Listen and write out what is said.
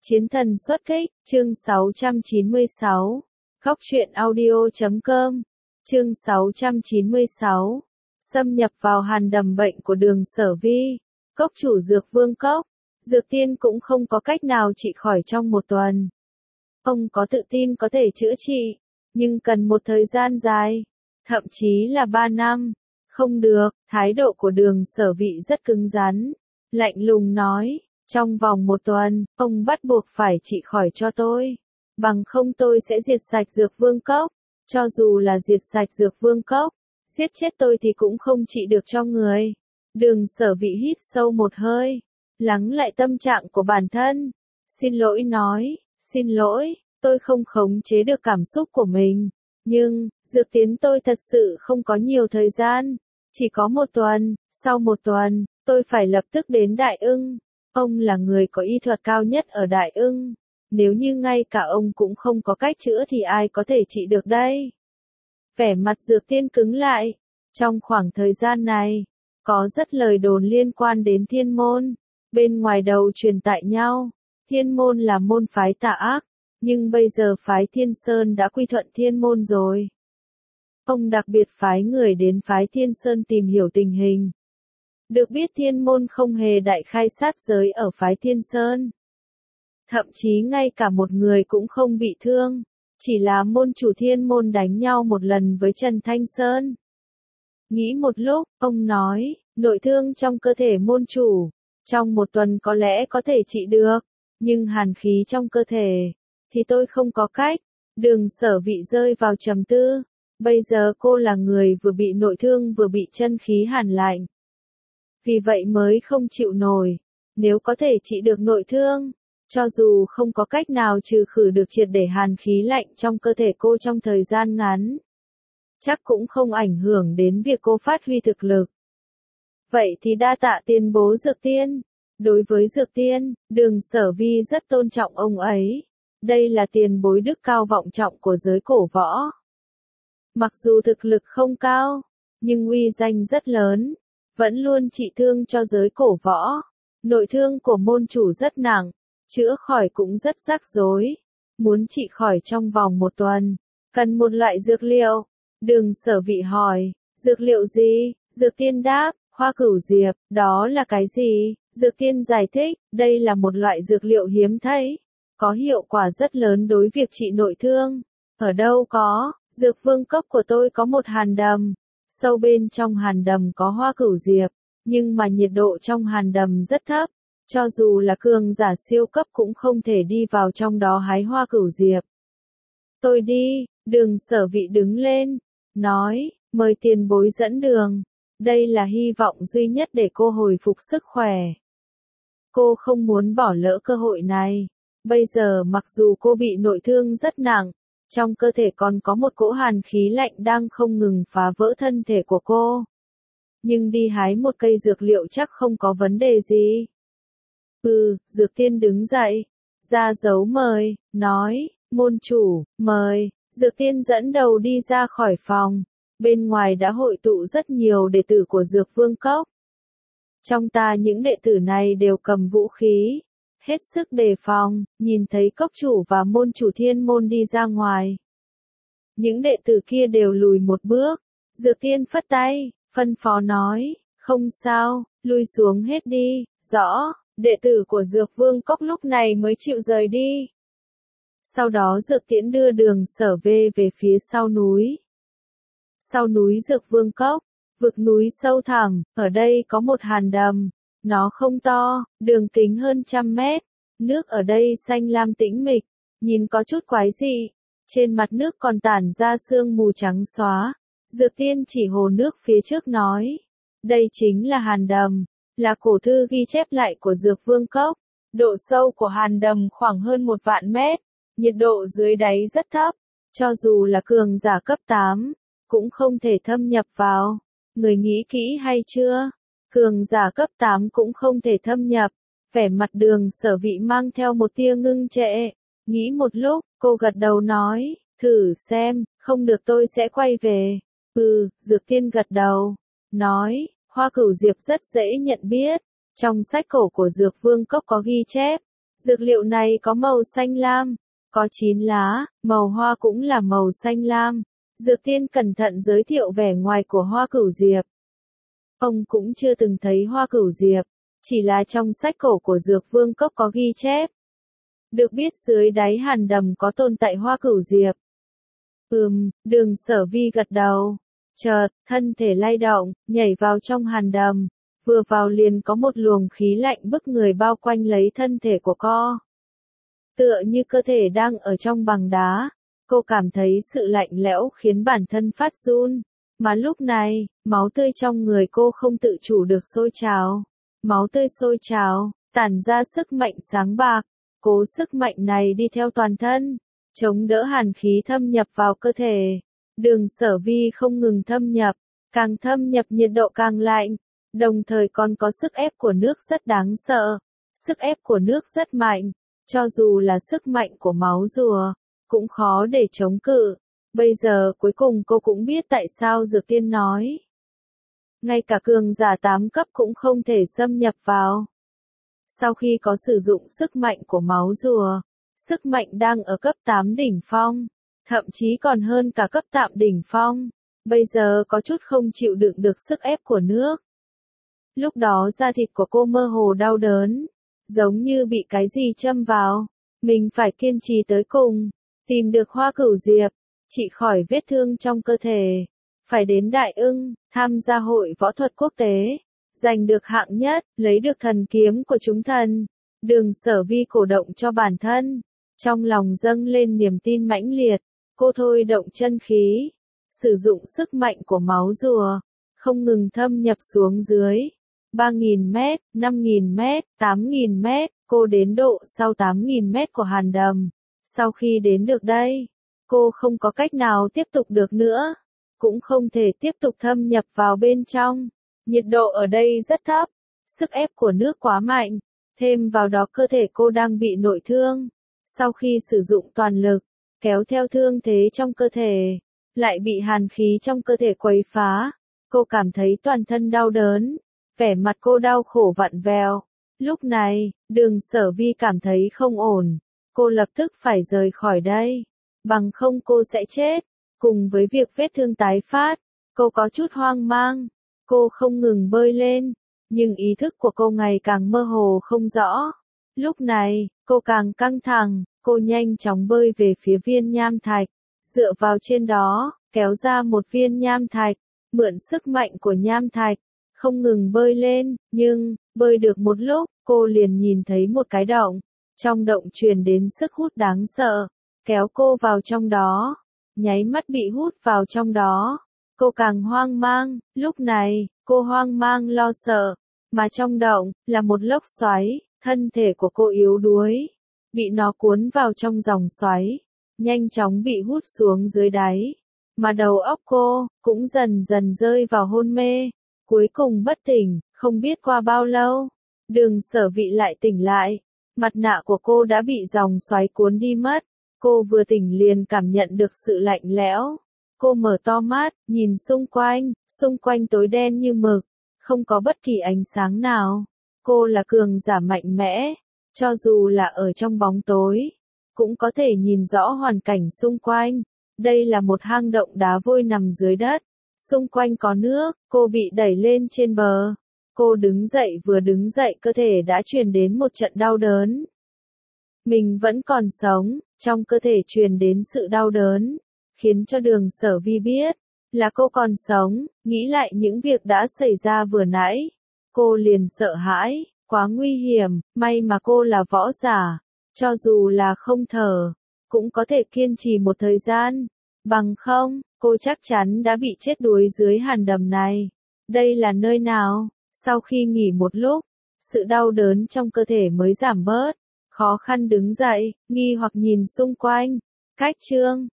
Chiến thần xuất kích, chương 696. Góc truyện audio.com. Chương 696. Xâm nhập vào hàn đầm bệnh của Đường Sở Vi. Cốc chủ Dược Vương Cốc. Dược tiên cũng không có cách nào trị khỏi trong một tuần. Ông có tự tin có thể chữa trị, nhưng cần một thời gian dài, thậm chí là 3 năm. Không được, thái độ của Đường Sở Vi rất cứng rắn, lạnh lùng nói. Trong vòng 1 tuần, ông bắt buộc phải trị khỏi cho tôi. Bằng không tôi sẽ diệt sạch Dược Vương Cốc. Cho dù là diệt sạch Dược Vương Cốc, giết chết tôi thì cũng không trị được cho người. Đường Sở Vi hít sâu một hơi, lắng lại tâm trạng của bản thân. Xin lỗi nói, xin lỗi, tôi không khống chế được cảm xúc của mình. Nhưng, dược tiến tôi thật sự không có nhiều thời gian. Chỉ có 1 tuần, sau 1 tuần, tôi phải lập tức đến Đại Ưng. Ông là người có y thuật cao nhất ở Đại Ưng. Nếu như ngay cả ông cũng không có cách chữa thì ai có thể trị được đây? Vẻ mặt Dược Tiên cứng lại. Trong khoảng thời gian này, có rất lời đồn liên quan đến Thiên Môn. Bên ngoài đầu truyền tại nhau, Thiên Môn là môn phái tà ác, nhưng bây giờ phái Thiên Sơn đã quy thuận Thiên Môn rồi. Ông đặc biệt phái người đến phái Thiên Sơn tìm hiểu tình hình. Được biết Thiên Môn không hề đại khai sát giới ở phái Thiên Sơn. Thậm chí ngay cả một người cũng không bị thương, chỉ là môn chủ Thiên Môn đánh nhau một lần với Trần Thanh Sơn. Nghĩ một lúc, ông nói, nội thương trong cơ thể môn chủ, trong 1 tuần có lẽ có thể trị được, nhưng hàn khí trong cơ thể, thì tôi không có cách. Đường Sở Vi rơi vào trầm tư, bây giờ cô là người vừa bị nội thương vừa bị chân khí hàn lạnh. Vì vậy mới không chịu nổi. Nếu có thể trị được nội thương, cho dù không có cách nào trừ khử được triệt để hàn khí lạnh trong cơ thể cô trong thời gian ngắn, chắc cũng không ảnh hưởng đến việc cô phát huy thực lực. Vậy thì đa tạ tiền bối Dược Tiên. Đối với Dược Tiên, Đường Sở Vi rất tôn trọng ông ấy. Đây là tiền bối đức cao vọng trọng của giới cổ võ. Mặc dù thực lực không cao, nhưng uy danh rất lớn, vẫn luôn trị thương cho giới cổ võ. Nội thương của môn chủ rất nặng, chữa khỏi cũng rất rắc rối. Muốn trị khỏi trong vòng 1 tuần, cần một loại dược liệu. Đường Sở Vi hỏi, dược liệu gì? Dược Tiên đáp, hoa cửu diệp. Đó là cái gì? Dược Tiên giải thích, đây là một loại dược liệu hiếm thấy, có hiệu quả rất lớn đối việc trị nội thương. Ở đâu có? Dược Vương Cốc của tôi có một hàn đầm. Sâu bên trong hàn đầm có hoa cửu diệp, nhưng mà nhiệt độ trong hàn đầm rất thấp. Cho dù là cường giả siêu cấp cũng không thể đi vào trong đó hái hoa cửu diệp. Tôi đi. Đường Sở Vi đứng lên, nói, mời tiền bối dẫn đường. Đây là hy vọng duy nhất để cô hồi phục sức khỏe. Cô không muốn bỏ lỡ cơ hội này. Bây giờ mặc dù cô bị nội thương rất nặng, trong cơ thể còn có một cỗ hàn khí lạnh đang không ngừng phá vỡ thân thể của cô. Nhưng đi hái một cây dược liệu chắc không có vấn đề gì. Dược Tiên đứng dậy, ra dấu mời, nói, môn chủ, mời. Dược Tiên dẫn đầu đi ra khỏi phòng. Bên ngoài đã hội tụ rất nhiều đệ tử của Dược Vương Cốc. Trong những đệ tử này đều cầm vũ khí, hết sức đề phòng. Nhìn thấy cốc chủ và môn chủ Thiên Môn đi ra ngoài, những đệ tử kia đều lùi một bước. Dược Tiên phất tay, phân phó nói, không sao, lui xuống hết đi. Rõ. Đệ tử của Dược Vương Cốc lúc này mới chịu rời đi. Sau đó Dược Tiễn đưa Đường Sở Vi về phía sau núi. Sau núi Dược Vương Cốc, vực núi sâu thẳm, ở đây có một hàn đầm. Nó không to, đường kính hơn 100 mét. Nước ở đây xanh lam tĩnh mịch, nhìn có chút quái dị. Trên mặt nước còn tản ra sương mù trắng xóa. Dược Tiên chỉ hồ nước phía trước nói, đây chính là hàn đầm, là cổ thư ghi chép lại của Dược Vương Cốc. Độ sâu của hàn đầm khoảng hơn 1 vạn mét, nhiệt độ dưới đáy rất thấp, cho dù là cường giả cấp 8, cũng không thể thâm nhập vào. Người nghĩ kỹ hay chưa? Cường giả cấp 8 cũng không thể thâm nhập. Vẻ mặt Đường Sở Vi mang theo một tia ngưng trệ. Nghĩ một lúc, cô gật đầu nói, thử xem, không được tôi sẽ quay về. Dược Tiên gật đầu, nói, hoa cửu diệp rất dễ nhận biết. Trong sách cổ của Dược Vương Cốc có ghi chép, Dược liệu này có màu xanh lam, có 9 lá, màu hoa cũng là màu xanh lam. Dược tiên cẩn thận giới thiệu vẻ ngoài của hoa cửu diệp. Ông cũng chưa từng thấy hoa cửu diệp, chỉ là trong sách cổ của Dược Vương Cốc có ghi chép. Được biết dưới đáy hàn đầm có tồn tại hoa cửu diệp. Đường Sở Vi gật đầu. Chợt, thân thể lay động, nhảy vào trong hàn đầm. Vừa vào liền có một luồng khí lạnh bức người bao quanh lấy thân thể của cô. Tựa như cơ thể đang ở trong bằng đá. Cô cảm thấy sự lạnh lẽo khiến bản thân phát run. Mà lúc này, máu tươi trong người cô không tự chủ được sôi trào. Máu tươi sôi trào, tản ra sức mạnh sáng bạc. Cố sức mạnh này đi theo toàn thân, chống đỡ hàn khí thâm nhập vào cơ thể. Đường Sở Vi không ngừng thâm nhập, càng thâm nhập nhiệt độ càng lạnh, đồng thời còn có sức ép của nước rất đáng sợ. Sức ép của nước rất mạnh, cho dù là sức mạnh của máu rùa, cũng khó để chống cự. Bây giờ cuối cùng cô cũng biết tại sao Dược Tiên nói. Ngay cả cường giả 8 cấp cũng không thể xâm nhập vào. Sau khi có sử dụng sức mạnh của máu rùa, sức mạnh đang ở cấp 8 đỉnh phong, thậm chí còn hơn cả cấp tạm đỉnh phong, bây giờ có chút không chịu đựng được sức ép của nước. Lúc đó da thịt của cô mơ hồ đau đớn, giống như bị cái gì châm vào, mình phải kiên trì tới cùng, tìm được hoa cửu diệp, trị khỏi vết thương trong cơ thể, phải đến Đại Ưng, tham gia hội võ thuật quốc tế. Giành được hạng nhất, lấy được thần kiếm của chúng thần. Đường Sở Vi cổ động cho bản thân. Trong lòng dâng lên niềm tin mãnh liệt. Cô thôi động chân khí. Sử dụng sức mạnh của máu rùa. Không ngừng thâm nhập xuống dưới. 3.000 mét, 5.000 mét, 8.000 mét. Cô đến độ sau 8.000 mét của hàn đầm. Sau khi đến được đây, cô không có cách nào tiếp tục được nữa. Cũng không thể tiếp tục thâm nhập vào bên trong. Nhiệt độ ở đây rất thấp, sức ép của nước quá mạnh, thêm vào đó cơ thể cô đang bị nội thương. Sau khi sử dụng toàn lực, kéo theo thương thế trong cơ thể, lại bị hàn khí trong cơ thể quấy phá, cô cảm thấy toàn thân đau đớn, vẻ mặt cô đau khổ vặn vẹo. Lúc này, Đường Sở Vi cảm thấy không ổn, cô lập tức phải rời khỏi đây, bằng không cô sẽ chết. Cùng với việc vết thương tái phát, cô có chút hoang mang. Cô không ngừng bơi lên, nhưng ý thức của cô ngày càng mơ hồ không rõ. Lúc này, cô càng căng thẳng, cô nhanh chóng bơi về phía viên nham thạch, dựa vào trên đó, kéo ra một viên nham thạch, mượn sức mạnh của nham thạch, không ngừng bơi lên, nhưng, bơi được một lúc, cô liền nhìn thấy một cái động. Trong động truyền đến sức hút đáng sợ, kéo cô vào trong đó, nháy mắt bị hút vào trong đó. Cô càng hoang mang, lúc này, cô hoang mang lo sợ, mà trong động, là một lốc xoáy, thân thể của cô yếu đuối, bị nó cuốn vào trong dòng xoáy, nhanh chóng bị hút xuống dưới đáy, mà đầu óc cô, cũng dần dần rơi vào hôn mê, cuối cùng bất tỉnh, không biết qua bao lâu, Đường Sở Vi lại tỉnh lại, mặt nạ của cô đã bị dòng xoáy cuốn đi mất, cô vừa tỉnh liền cảm nhận được sự lạnh lẽo. Cô mở to mắt, nhìn xung quanh tối đen như mực, không có bất kỳ ánh sáng nào. Cô là cường giả mạnh mẽ, cho dù là ở trong bóng tối, cũng có thể nhìn rõ hoàn cảnh xung quanh. Đây là một hang động đá vôi nằm dưới đất, xung quanh có nước, cô bị đẩy lên trên bờ. Cô đứng dậy, vừa đứng dậy cơ thể đã truyền đến một trận đau đớn. Mình vẫn còn sống, trong cơ thể truyền đến sự đau đớn, khiến cho Đường Sở Vi biết là cô còn sống. Nghĩ lại những việc đã xảy ra vừa nãy, cô liền sợ hãi, quá nguy hiểm, may mà cô là võ giả, cho dù là không thở, cũng có thể kiên trì một thời gian, bằng không, cô chắc chắn đã bị chết đuối dưới hàn đầm này. Đây là nơi nào? Sau khi nghỉ một lúc, sự đau đớn trong cơ thể mới giảm bớt, khó khăn đứng dậy, nghi hoặc nhìn xung quanh. Cách chương